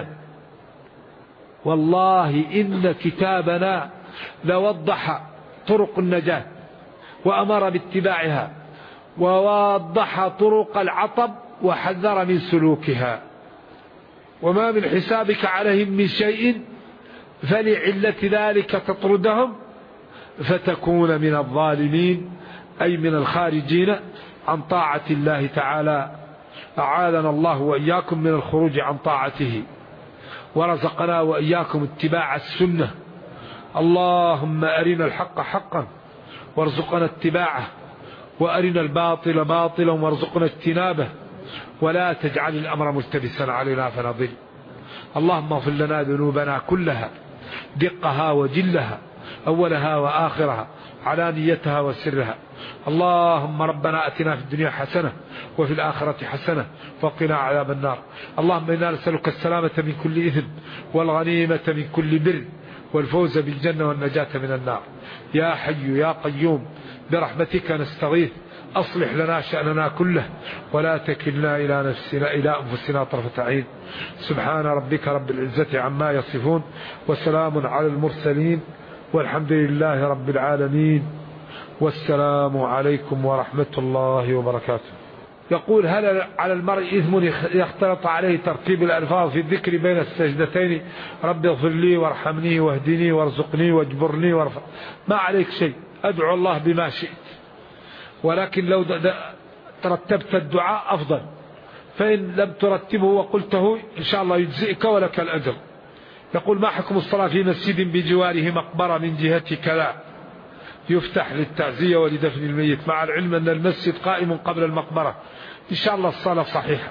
والله إن كتابنا لوضح طرق النجاة وأمر باتباعها، ووضح طرق العطب وحذر من سلوكها. وما من حسابك عليهم من شيء فلعلة ذلك تطردهم فتكون من الظالمين، أي من الخارجين عن طاعة الله تعالى. أعاذنا الله وإياكم من الخروج عن طاعته، ورزقنا وإياكم اتباع السنة. اللهم أرنا الحق حقا وارزقنا اتباعه، وأرنا الباطل باطلا وارزقنا اجتنابه، ولا تجعل الأمر ملتبسا علينا فنضل. اللهم اغفر لنا ذنوبنا كلها دقها وجلها، أولها وآخرها، علانيتها وسرها. اللهم ربنا أتنا في الدنيا حسنة وفي الآخرة حسنة وقنا عذاب النار. اللهم إنا نسألك السلامة من كل إثم والغنيمة من كل بر والفوز بالجنة والنجاة من النار. يا حي يا قيوم برحمتك نستغيث، أصلح لنا شأننا كله ولا تكلنا إلى أنفسنا طرفة عين. سبحان ربك رب العزة عما يصفون، وسلام على المرسلين، والحمد لله رب العالمين، والسلام عليكم ورحمة الله وبركاته. يقول: هل على المرء إثم يختلط عليه ترتيب الألفاظ في الذكر بين السجدتين؟ رب اغفر لي وارحمني واهدني وارزقني واجبرني وارفع. ما عليك شيء، أدعو الله بما شئت، ولكن لو ترتبت الدعاء أفضل، فإن لم ترتبه وقلته إن شاء الله يجزئك ولك الأجر. يقول: ما حكم الصلاة في مسجد بجواره مقبرة من جهة كذا يفتح للتعزية ولدفن الميت، مع العلم أن المسجد قائم قبل المقبرة؟ إن شاء الله الصلاة صحيحة.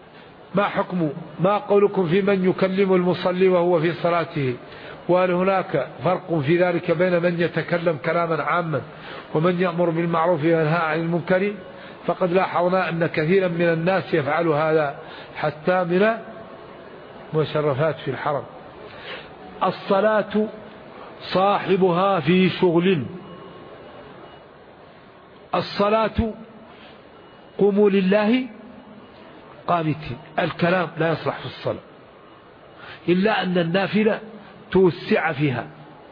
ما قولكم في من يكلم المصلي وهو في صلاته؟ وهل هناك فرق في ذلك بين من يتكلم كلاما عاما ومن يأمر بالمعروف وينهى عن المنكر؟ فقد لاحظنا أن كثيرا من الناس يفعل هذا حتى من مشرفات في الحرم. الصلاة صاحبها في شغل. الصلاة قوموا لله قانتين. الكلام لا يصلح في الصلاة، إلا أن النافلة توسع فيها.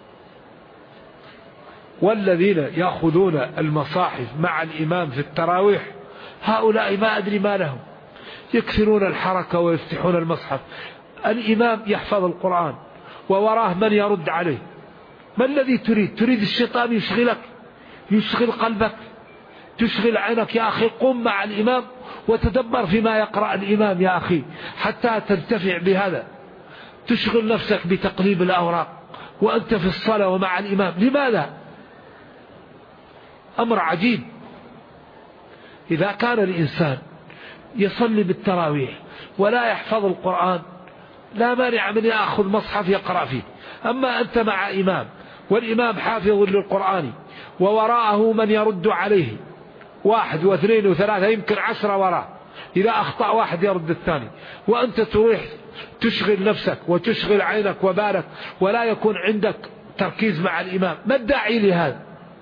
والذين يأخذون المصاحف مع الإمام في التراويح هؤلاء ما أدري ما لهم، يكثرون الحركة ويفتحون المصحف. الإمام يحفظ القرآن ووراه من يرد عليه. ما الذي تريد الشيطان يشغلك، يشغل قلبك، تشغل عينك. يا أخي قم مع الإمام وتدبر فيما يقرأ الإمام يا أخي حتى تنتفع بهذا. تشغل نفسك بتقليب الأوراق وأنت في الصلاة ومع الإمام، لماذا؟ أمر عجيب. إذا كان الإنسان يصلي بالتراويح ولا يحفظ القرآن لا مانع من يأخذ مصحف يقرأ فيه. أما أنت مع إمام والإمام حافظ للقرآن ووراءه من يرد عليه، 1 و2 و3 يمكن 10 وراء، إذا أخطأ واحد يرد الثاني، وأنت تروح تشغل نفسك وتشغل عينك وبالك ولا يكون عندك تركيز مع الإمام. ما الداعي لهذا؟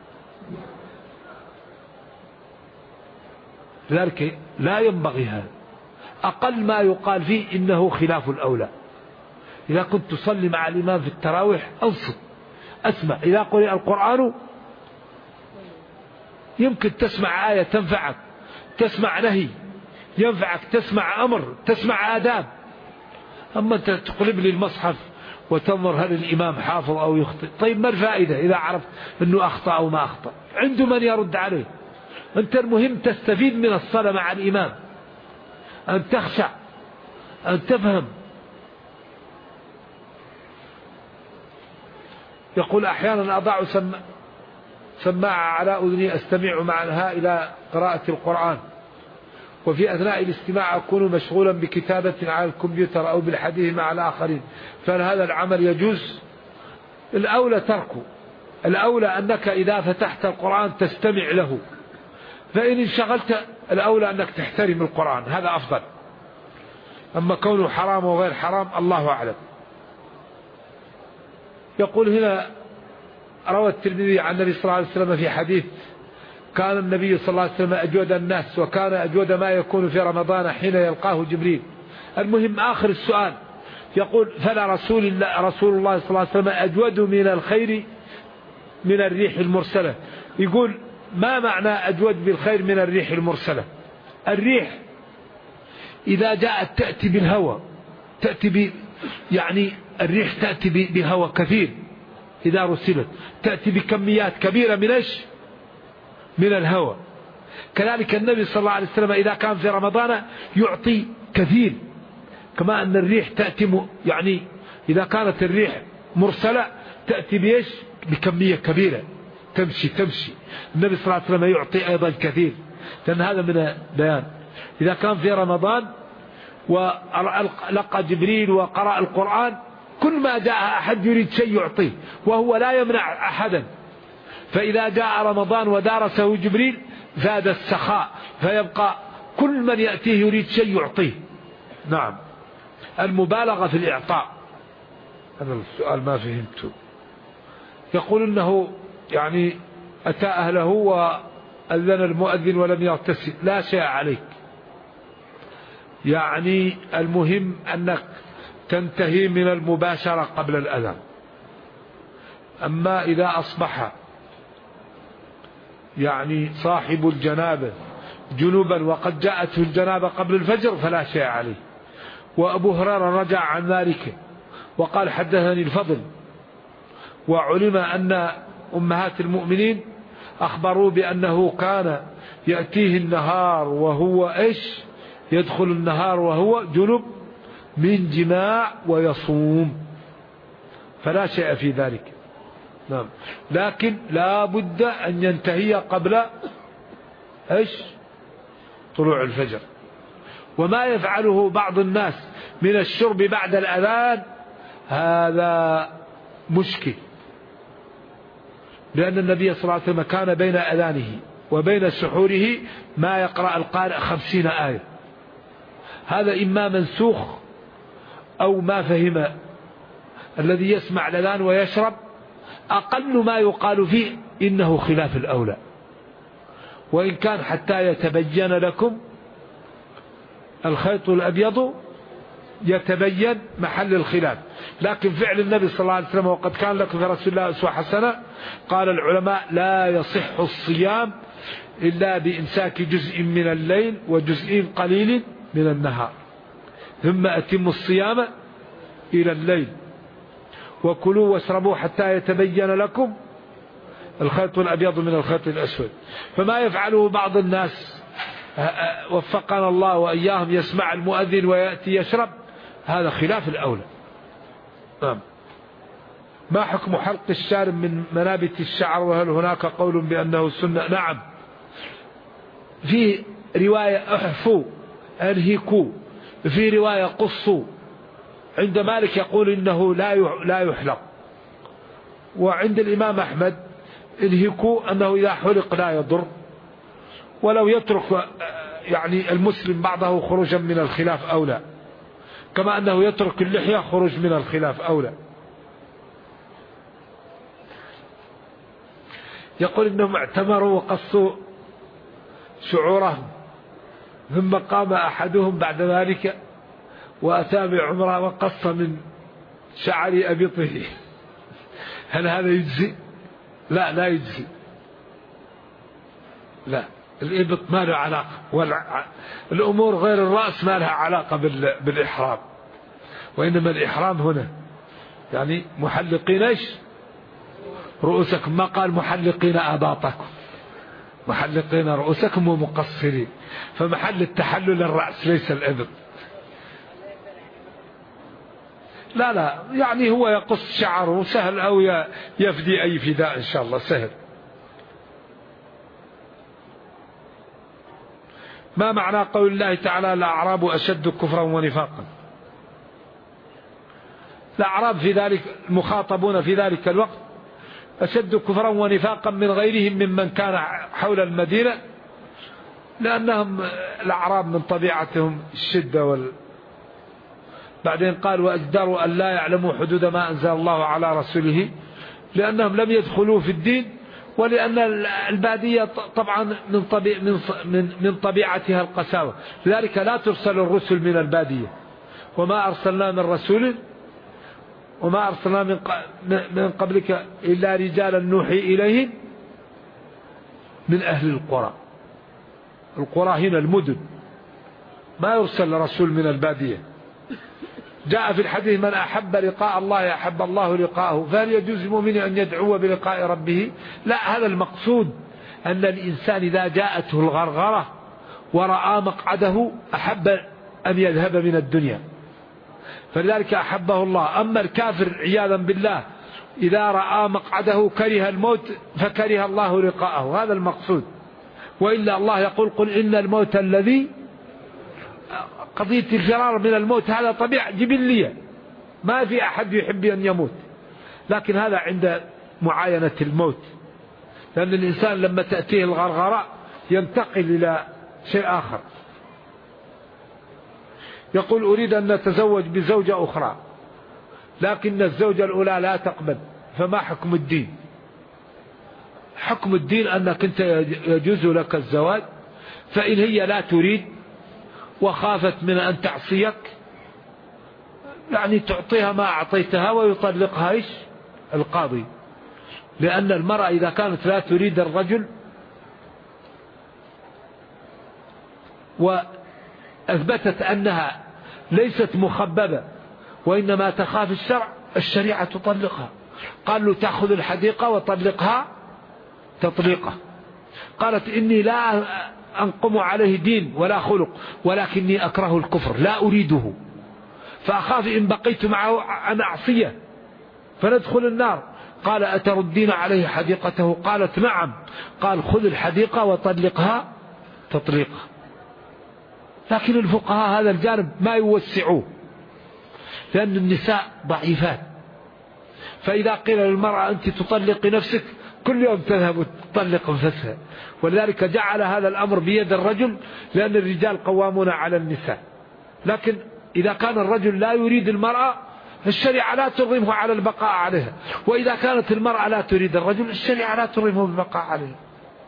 لذلك لا ينبغي هذا. أقل ما يقال فيه إنه خلاف الأولى. إذا كنت تصلي مع الإمام في التراويح أنصت أسمع. إذا قرئ القرآن يمكن تسمع آية تنفعك، تسمع نهي ينفعك، تسمع أمر، تسمع آداب. أما أنت تقلب لي المصحف وتنظر هل الإمام حافظ أو يخطئ. طيب ما الفائدة إذا عرفت أنه أخطأ أو ما أخطأ؟ عنده من يرد عليه. أنت المهم تستفيد من الصلاة مع الإمام، أن تخشع، أن تفهم. يقول أحيانا أضع سماعة على أذني أستمع معها إلى قراءة القرآن، وفي أثناء الاستماع أكون مشغولا بكتابة على الكمبيوتر أو بالحديث مع الآخرين، فهل هذا العمل يجوز؟ الأولى تركه. الأولى أنك إذا فتحت القرآن تستمع له، فإن انشغلت الأولى أنك تحترم القرآن، هذا أفضل. أما كونه حرام وغير حرام الله أعلم. يقول هنا روى الترمذي عن النبي صلى الله عليه وسلم في حديث: كان النبي صلى الله عليه وسلم أجود الناس، وكان أجود ما يكون في رمضان حين يلقاه جبريل. المهم آخر السؤال يقول: فلا رسول الله صلى الله عليه وسلم أجود من الخير من الريح المرسلة. يقول ما معنى أجود بالخير من الريح المرسلة؟ الريح إذا جاءت تأتي بالهواء، يعني الريح تأتي بهواء كثير، إذا رسلت تأتي بكميات كبيرة من الهواء. كذلك النبي صلى الله عليه وسلم إذا كان في رمضان يعطي كثير، كما أن الريح تأتي يعني إذا كانت الريح مرسلة تأتي بكمية كبيرة، تمشي. النبي صلى الله عليه وسلم يعطي أيضا كثير، لأن هذا من البيان. إذا كان في رمضان ولقى جبريل وقرأ القرآن، كل ما جاء أحد يريد شيء يعطيه، وهو لا يمنع أحدا. فإذا جاء رمضان ودارسه جبريل زاد السخاء، فيبقى كل من يأتيه يريد شيء يعطيه. نعم، المبالغة في الإعطاء. هذا السؤال ما فهمته. يقول إنه يعني أتى أهله وأذن المؤذن ولم يغتسل، لا شيء عليك. يعني المهم أنك تنتهي من المباشرة قبل الأذان. أما إذا أصبح يعني صاحب الجنابة جنوبا وقد جاءته الجنابة قبل الفجر فلا شيء عليه. وأبو هريرة رجع عن ذلك وقال: حدثني الفضل، وعلم أن أمهات المؤمنين أخبروا بأنه كان يأتيه النهار وهو يدخل النهار وهو جنب من جماع ويصوم، فلا شيء في ذلك. نعم، لكن لا بد أن ينتهي قبل طلوع الفجر. وما يفعله بعض الناس من الشرب بعد الأذان هذا مشكل، لأن النبي صلى الله عليه وسلم كان بين أذانه وبين سحوره ما يقرأ القارئ 50 آية. هذا إما منسوخ أو ما فهم الذي يسمع الأذان ويشرب. أقل ما يقال فيه إنه خلاف الأولى، وإن كان حتى يتبين لكم الخيط الأبيض يتبين محل الخلاف. لكن فعل النبي صلى الله عليه وسلم: وقد كان لكم في رسول الله أسوة حسنة. قال العلماء: لا يصح الصيام إلا بإمساك جزء من الليل وجزء قليل من النهار، ثم أتم الصيام إلى الليل، وكلوا واشربوا حتى يتبين لكم الخيط الأبيض من الخيط الأسود. فما يفعله بعض الناس وفقنا الله وإياهم يسمع المؤذن ويأتي يشرب، هذا خلاف الأولى. ما حكم حلق الشارب من منابت الشعر، وهل هناك قول بأنه سنة؟ نعم، في رواية احفوا انهكوا، في رواية قصوا. عند مالك يقول إنه لا يحلق، وعند الإمام أحمد انهكوا أنه إذا حلق لا يضر، ولو يترك يعني المسلم بعضه خروجا من الخلاف أولى، كما أنه يترك اللحية خروج من الخلاف أولى. يقول إنهم اعتمروا وقصوا شعورهم، ثم قام أحدهم بعد ذلك وأتى بعمره وقص من شعر أبطه، هل هذا يجزي؟ لا يجزي. لا، الإبط ما له علاقة، الأمور غير الرأس ما لها علاقة بالإحرام، وإنما الإحرام هنا يعني محلقين ايش رؤوسكم، ما قال محلقين أباطكم، محلقين رؤوسكم ومقصرين، فمحل التحلل الرأس ليس الإبط. لا يعني هو يقص شعره سهل، أو يفدي أي فداء إن شاء الله سهل. ما معنى قول الله تعالى الأعراب أشد كفرا ونفاقا؟ الأعراب في ذلك المخاطبون في ذلك الوقت أشد كفرا ونفاقا من غيرهم ممن كان حول المدينة، لأنهم الأعراب من طبيعتهم الشدة بعدين قال وأجدروا أن لا يعلموا حدود ما أنزل الله على رسوله، لأنهم لم يدخلوا في الدين، ولأن البادية طبعا من طبيعتها القساوة، لذلك لا ترسل الرسل من البادية. وما أرسلنا من رسول وما أرسلنا من قبلك إلا رجالا نوحي إليهم من أهل القرى. القرى هنا المدن، ما يرسل رسول من البادية. جاء في الحديث من أحب لقاء الله أحب الله لقاءه، فهل يجوز المؤمن أن يدعو بلقاء ربه؟ لا، هذا المقصود، أن الإنسان إذا جاءته الغرغرة ورأى مقعده أحب أن يذهب من الدنيا، فلذلك أحبه الله. أما الكافر عياذا بالله إذا رأى مقعده كره الموت فكره الله لقاءه، هذا المقصود. وإلا الله يقول قل إن الموت الذي قضية الفرار من الموت هذا طبيعة جبلية، ما في أحد يحب أن يموت، لكن هذا عند معاينة الموت، لأن الإنسان لما تأتيه الغرغراء ينتقل إلى شيء آخر. يقول أريد أن نتزوج بزوجة أخرى لكن الزوجة الأولى لا تقبل، فما حكم الدين؟ حكم الدين أنك أنت يجوز لك الزواج، فإن هي لا تريد وخافت من أن تعصيك يعني تعطيها ما أعطيتها ويطلقها إيش القاضي، لأن المرأة إذا كانت لا تريد الرجل وأثبتت أنها ليست مخببة وإنما تخاف الشريعة تطلقها. قال له تأخذ الحديقة وطلقها تطليقة. قالت إني لا أنقم عليه دين ولا خلق ولكني أكره الكفر لا أريده، فأخاف إن بقيت معه أن أعصيه فندخل النار. قال أتردين عليه حديقته؟ قالت نعم. قال خذ الحديقة وطلقها تطليقة. لكن الفقهاء هذا الجانب ما يوسعوه، لأن النساء ضعيفات، فإذا قيل للمرأة أنت تطلق نفسك كل يوم تذهب وتطلق نفسها، ولذلك جعل هذا الأمر بيد الرجل، لأن الرجال قوامون على النساء. لكن إذا كان الرجل لا يريد المرأة الشريعة لا ترغمه على البقاء عليها، وإذا كانت المرأة لا تريد الرجل الشريعة لا ترغمه بالبقاء عليها.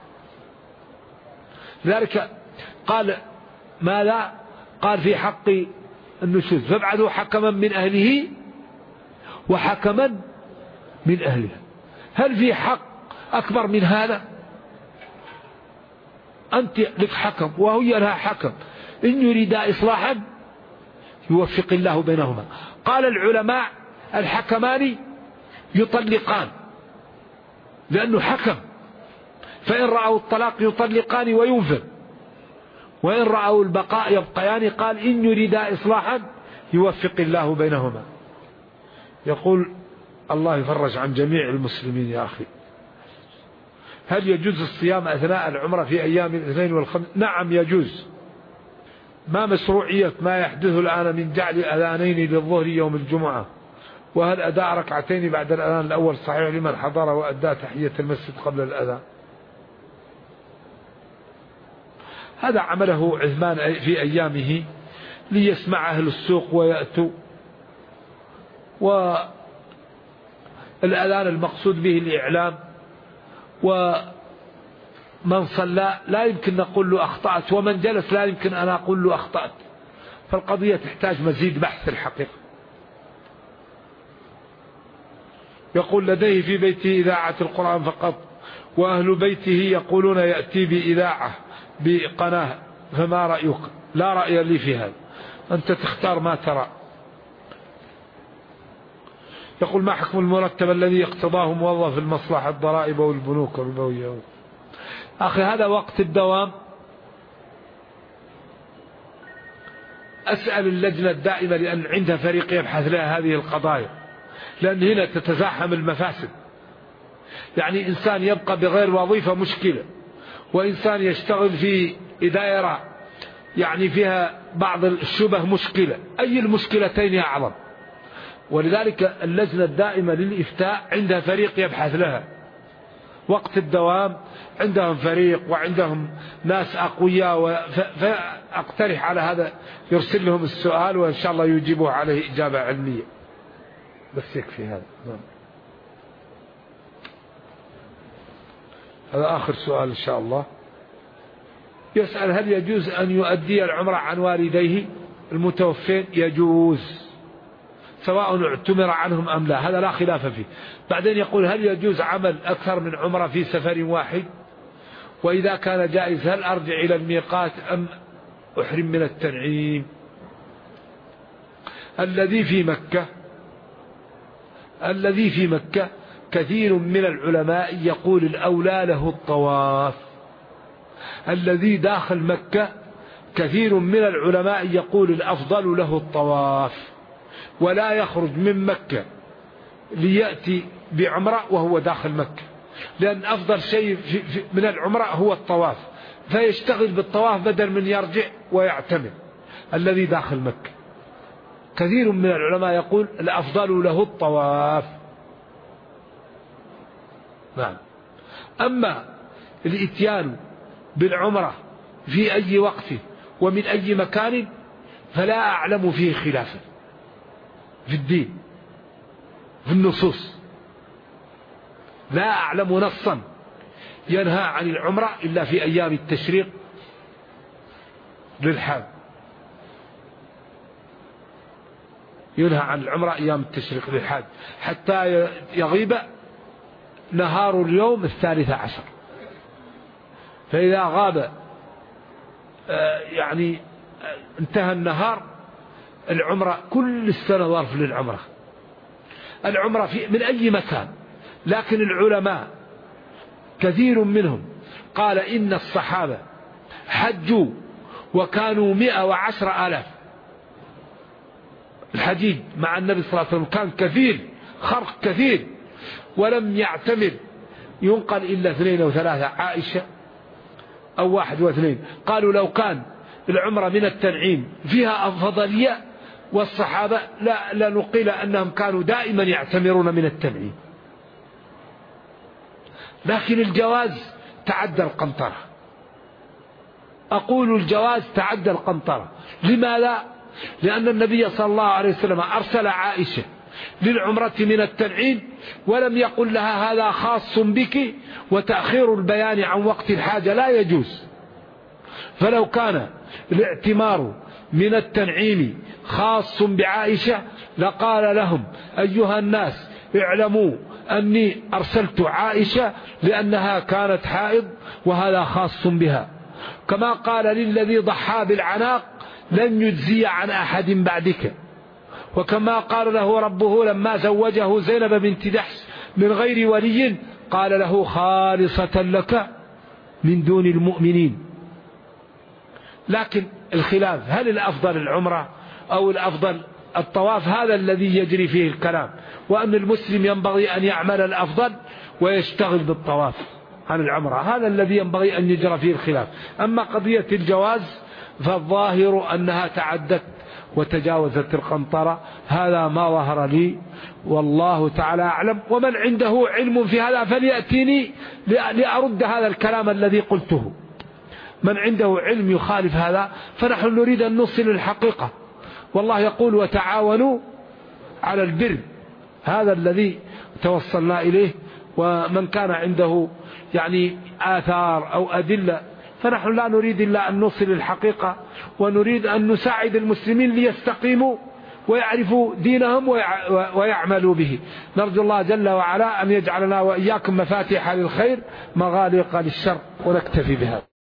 لذلك قال ما لا قال في حق النشوز فابعثوا حكما من أهله وحكما من أهلها. هل في حق أكبر من هذا؟ أنت لك حكم وهي لها حكم، إن يريدا إصلاحا يوفق الله بينهما. قال العلماء الحكمان يطلقان لأنه حكم، فإن رأوا الطلاق يطلقان وينفذ، وإن رأوا البقاء يبقيان. قال إن يريدا إصلاحا يوفق الله بينهما. يقول الله يفرج عن جميع المسلمين. يا أخي هل يجوز الصيام أثناء العمرة في أيام الاثنين والخميس؟ نعم يجوز. ما مشروعية ما يحدث الآن من جعل أذانين للظهر يوم الجمعة؟ وهل أداء ركعتين بعد الأذان الأول صحيح لمن حضر وأداء تحية المسجد قبل الأذان؟ هذا عمله عثمان في أيامه ليسمع أهل السوق ويأتوا، والأذان المقصود به الإعلام، ومن صلى لا يمكن نقول له أخطأت، ومن جلس لا يمكن أن أقول له أخطأت، فالقضية تحتاج مزيد بحث الحقيقة. يقول لديه في بيته إذاعة القرآن فقط، وأهل بيته يقولون يأتي بإذاعة بقناة، فما رأيك؟ لا رأي لي في هذا، أنت تختار ما ترى. يقول ما حكم المرتب الذي اقتضاه موظف المصلحة الضرائب والبنوك الربوية؟ أخي هذا وقت الدوام. أسأل اللجنة الدائمة لأن عندها فريق يبحث لها هذه القضايا، لأن هنا تتزاحم المفاسد. يعني إنسان يبقى بغير وظيفة مشكلة، وإنسان يشتغل في دائرة يعني فيها بعض الشبه مشكلة، أي المشكلتين أعظم؟ ولذلك اللجنة الدائمة للإفتاء عندها فريق يبحث لها. وقت الدوام عندهم فريق وعندهم ناس أقوياء، فأقترح على هذا يرسل لهم السؤال وإن شاء الله يجيبوا عليه إجابة علمية. بس يكفي هذا. هذا آخر سؤال إن شاء الله. يسأل هل يجوز أن يؤدي العمرة عن والديه المتوفين؟ يجوز سواء اعتمر عنهم أم لا، هذا لا خلاف فيه. بعدين يقول هل يجوز عمل أكثر من عمرة في سفر واحد؟ وإذا كان جائز هل أرجع إلى الميقات أم أحرم من التنعيم؟ الذي في مكة كثير من العلماء يقول الأولى له الطواف. الذي داخل مكة كثير من العلماء يقول الأفضل له الطواف، ولا يخرج من مكة ليأتي بعمرة وهو داخل مكة، لأن أفضل شيء من العمرة هو الطواف، فيشتغل بالطواف بدل من يرجع ويعتمر. الذي داخل مكة كثير من العلماء يقول الأفضل له الطواف. نعم. أما الإتيان بالعمرة في أي وقت ومن أي مكان فلا أعلم فيه خلافا في الدين في النصوص، لا أعلم نصا ينهى عن العمرة إلا في أيام التشريق للحاج، ينهى عن العمرة أيام التشريق للحاج حتى يغيب نهار اليوم 13، فإذا غاب يعني انتهى النهار العمرة كل السنة ظرف للعمرة. العمرة من أي مكان، لكن العلماء كثير منهم قال إن الصحابة حجوا وكانوا 110,000. الحجيج مع النبي صلى الله عليه وسلم كان كثير، خرق كثير، ولم يعتمر ينقل إلا 2 أو 3، عائشة أو 1 و2. قالوا لو كان العمرة من التنعيم فيها أفضلية والصحابة لا نقيل أنهم كانوا دائما يعتمرون من التنعيم. لكن الجواز تعدى القنطرة، أقول الجواز تعدى القنطرة. لماذا؟ لأن النبي صلى الله عليه وسلم أرسل عائشة للعمرة من التنعيم ولم يقل لها هذا خاص بك، وتأخير البيان عن وقت الحاجة لا يجوز. فلو كان الاعتمار من التنعيم خاص بعائشة لقال لهم أيها الناس اعلموا أني أرسلت عائشة لأنها كانت حائض وهذا خاص بها، كما قال للذي ضحى بالعناق لن يجزي عن أحد بعدك، وكما قال له ربه لما زوجه زينب بنت جحش من غير ولي قال له خالصة لك من دون المؤمنين. لكن الخلاف هل الأفضل العمرة أو الأفضل الطواف، هذا الذي يجري فيه الكلام، وأن المسلم ينبغي أن يعمل الأفضل ويشتغل بالطواف عن العمرة، هذا الذي ينبغي أن يجرى فيه الخلاف. أما قضية الجواز فالظاهر أنها تعدت وتجاوزت القنطرة، هذا ما ظهر لي والله تعالى أعلم. ومن عنده علم في هذا فليأتيني لأرد هذا الكلام الذي قلته. من عنده علم يخالف هذا فنحن نريد أن نوصل الحقيقة، والله يقول وتعاونوا على البر، هذا الذي توصلنا إليه. ومن كان عنده يعني آثار أو أدلة فنحن لا نريد إلا أن نوصل الحقيقة، ونريد أن نساعد المسلمين ليستقيموا ويعرفوا دينهم ويعملوا به. نرجو الله جل وعلا أن يجعلنا وإياكم مفاتيح للخير مغاليق للشر، ونكتفي بهذا.